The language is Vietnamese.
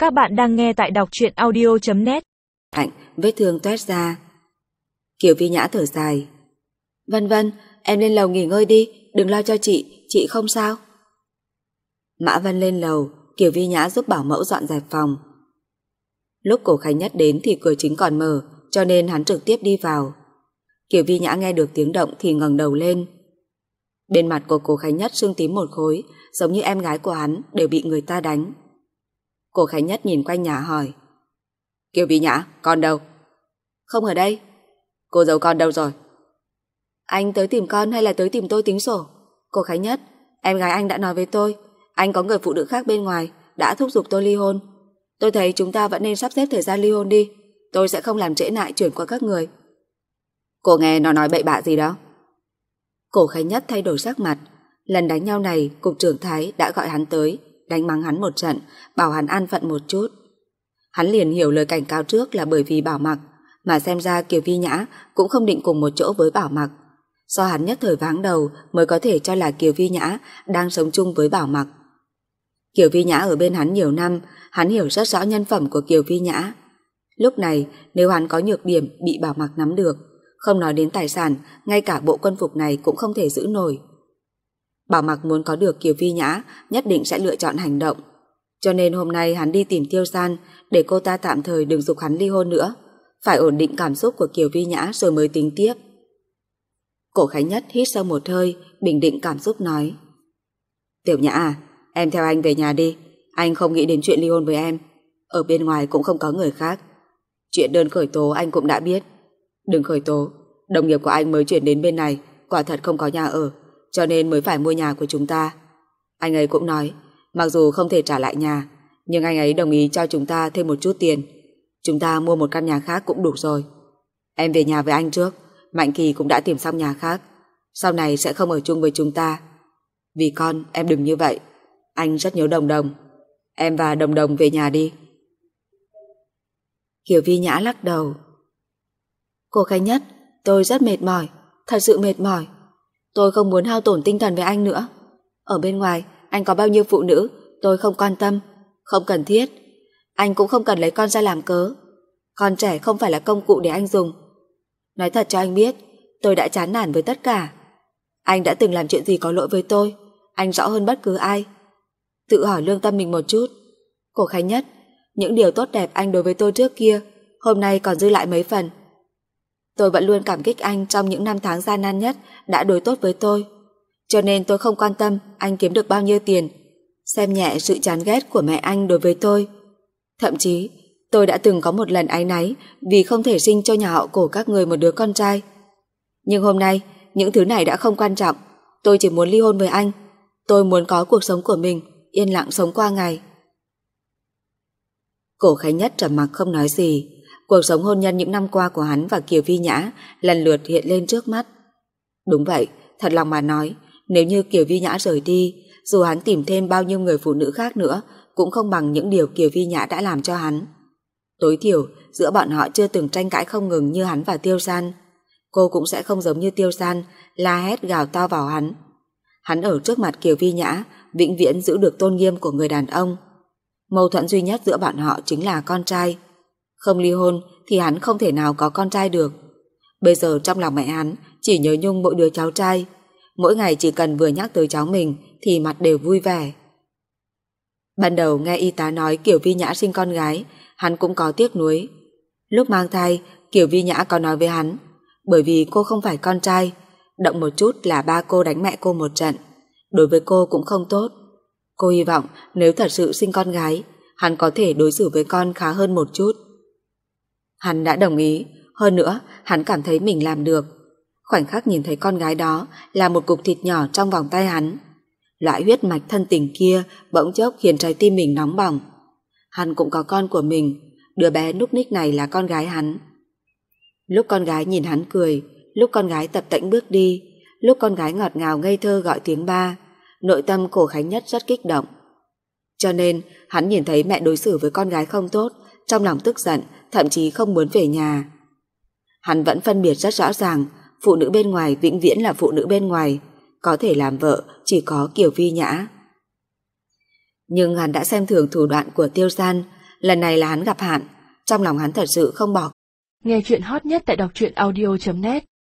Các bạn đang nghe tại đọc truyện audio.net. Vết thương toét ra. Kiều Vi Nhã thở dài. Vân Vân, em lên lầu nghỉ ngơi đi, đừng lo cho chị không sao. Mã Vân lên lầu, Kiều Vi Nhã giúp bảo mẫu dọn dẹp phòng. Lúc Cổ Khánh Nhất đến thì cửa chính còn mở, cho nên hắn trực tiếp đi vào. Kiều Vi Nhã nghe được tiếng động thì ngẩng đầu lên. Bên mặt của Cổ Khánh Nhất sưng tím một khối, giống như em gái của hắn đều bị người ta đánh. Cổ Khánh Nhất nhìn quanh nhà hỏi. Kiều Vi Nhã, con đâu? Không ở đây. Cô dâu con đâu rồi? Anh tới tìm con hay là tới tìm tôi tính sổ? Cổ Khánh Nhất, em gái anh đã nói với tôi, anh có người phụ nữ khác bên ngoài, đã thúc giục tôi ly hôn. Tôi thấy chúng ta vẫn nên sắp xếp thời gian ly hôn đi, tôi sẽ không làm trễ nại chuyển qua các người. Cô nghe nó nói bậy bạ gì đó? Cổ Khánh Nhất thay đổi sắc mặt. Lần đánh nhau này, cục trưởng Thái đã gọi hắn tới, đánh mắng hắn một trận, bảo hắn an phận một chút. Hắn liền hiểu lời cảnh cáo trước là bởi vì Bảo Mặc, mà xem ra Kiều Vi Nhã cũng không định cùng một chỗ với Bảo Mặc. Do hắn nhất thời váng đầu mới có thể cho là Kiều Vi Nhã đang sống chung với Bảo Mặc. Kiều Vi Nhã ở bên hắn nhiều năm, hắn hiểu rất rõ nhân phẩm của Kiều Vi Nhã. Lúc này, nếu hắn có nhược điểm bị Bảo Mặc nắm được, không nói đến tài sản, ngay cả bộ quân phục này cũng không thể giữ nổi. Bảo Mặc muốn có được Kiều Vi Nhã nhất định sẽ lựa chọn hành động. Cho nên hôm nay hắn đi tìm Tiêu San để cô ta tạm thời đừng giục hắn ly hôn nữa, phải ổn định cảm xúc của Kiều Vi Nhã rồi mới tính tiếp. Cổ Khánh Nhất hít sâu một hơi, bình định cảm xúc nói. Tiểu Nhã à, em theo anh về nhà đi, anh không nghĩ đến chuyện ly hôn với em. Ở bên ngoài cũng không có người khác. Chuyện đơn khởi tố anh cũng đã biết. Đừng khởi tố, đồng nghiệp của anh mới chuyển đến bên này, quả thật không có nhà ở, cho nên mới phải mua nhà của chúng ta. Anh ấy cũng nói, mặc dù không thể trả lại nhà, nhưng anh ấy đồng ý cho chúng ta thêm một chút tiền. Chúng ta mua một căn nhà khác cũng đủ rồi. Em về nhà với anh trước, Mạnh Kỳ cũng đã tìm xong nhà khác, sau này sẽ không ở chung với chúng ta. Vì con, em đừng như vậy. Anh rất nhớ Đồng Đồng. Em và Đồng Đồng về nhà đi. Kiều Vi Nhã lắc đầu. Cô Khánh Nhất, tôi rất mệt mỏi, thật sự mệt mỏi. Tôi không muốn hao tổn tinh thần với anh nữa. Ở bên ngoài, anh có bao nhiêu phụ nữ, tôi không quan tâm, không cần thiết. Anh cũng không cần lấy con ra làm cớ. Con trẻ không phải là công cụ để anh dùng. Nói thật cho anh biết, tôi đã chán nản với tất cả. Anh đã từng làm chuyện gì có lỗi với tôi, anh rõ hơn bất cứ ai. Tự hỏi lương tâm mình một chút. Cổ Khánh Nhất, những điều tốt đẹp anh đối với tôi trước kia, hôm nay còn dư lại mấy phần. Tôi vẫn luôn cảm kích anh trong những năm tháng gian nan nhất đã đối tốt với tôi. Cho nên tôi không quan tâm anh kiếm được bao nhiêu tiền, xem nhẹ sự chán ghét của mẹ anh đối với tôi. Thậm chí, tôi đã từng có một lần áy náy vì không thể sinh cho nhà họ Cổ các người một đứa con trai. Nhưng hôm nay, những thứ này đã không quan trọng. Tôi chỉ muốn ly hôn với anh. Tôi muốn có cuộc sống của mình, yên lặng sống qua ngày. Cổ Khánh Nhất trầm mặc không nói gì. Cuộc sống hôn nhân những năm qua của hắn và Kiều Vi Nhã lần lượt hiện lên trước mắt. Đúng vậy, thật lòng mà nói, nếu như Kiều Vi Nhã rời đi, dù hắn tìm thêm bao nhiêu người phụ nữ khác nữa, cũng không bằng những điều Kiều Vi Nhã đã làm cho hắn. Tối thiểu, giữa bọn họ chưa từng tranh cãi không ngừng như hắn và Tiêu San. Cô cũng sẽ không giống như Tiêu San, la hét gào to vào hắn. Hắn ở trước mặt Kiều Vi Nhã, vĩnh viễn giữ được tôn nghiêm của người đàn ông. Mâu thuẫn duy nhất giữa bọn họ chính là con trai. Không ly hôn thì hắn không thể nào có con trai được. Bây giờ trong lòng mẹ hắn chỉ nhớ nhung mỗi đứa cháu trai. Mỗi ngày chỉ cần vừa nhắc tới cháu mình thì mặt đều vui vẻ. Ban đầu nghe y tá nói Kiều Vi Nhã sinh con gái, hắn cũng có tiếc nuối. Lúc mang thai, Kiều Vi Nhã có nói với hắn, bởi vì cô không phải con trai, động một chút là ba cô đánh mẹ cô một trận, đối với cô cũng không tốt. Cô hy vọng nếu thật sự sinh con gái, hắn có thể đối xử với con khá hơn một chút. Hắn đã đồng ý, hơn nữa hắn cảm thấy mình làm được. Khoảnh khắc nhìn thấy con gái đó là một cục thịt nhỏ trong vòng tay hắn. Loại huyết mạch thân tình kia bỗng chốc khiến trái tim mình nóng bỏng. Hắn cũng có con của mình, đứa bé núc ních này là con gái hắn. Lúc con gái nhìn hắn cười, lúc con gái tập tễnh bước đi, lúc con gái ngọt ngào ngây thơ gọi tiếng ba, nội tâm Cổ Khánh Nhất rất kích động. Cho nên hắn nhìn thấy mẹ đối xử với con gái không tốt, trong lòng tức giận, thậm chí không muốn về nhà. Hắn vẫn phân biệt rất rõ ràng, phụ nữ bên ngoài vĩnh viễn là phụ nữ bên ngoài, có thể làm vợ chỉ có Kiều Vi Nhã. Nhưng hắn đã xem thường thủ đoạn của Tiêu San, Lần này là hắn gặp hạn, trong lòng hắn thật sự không bỏ. Nghe chuyện hot nhất tại đọc truyện audio.net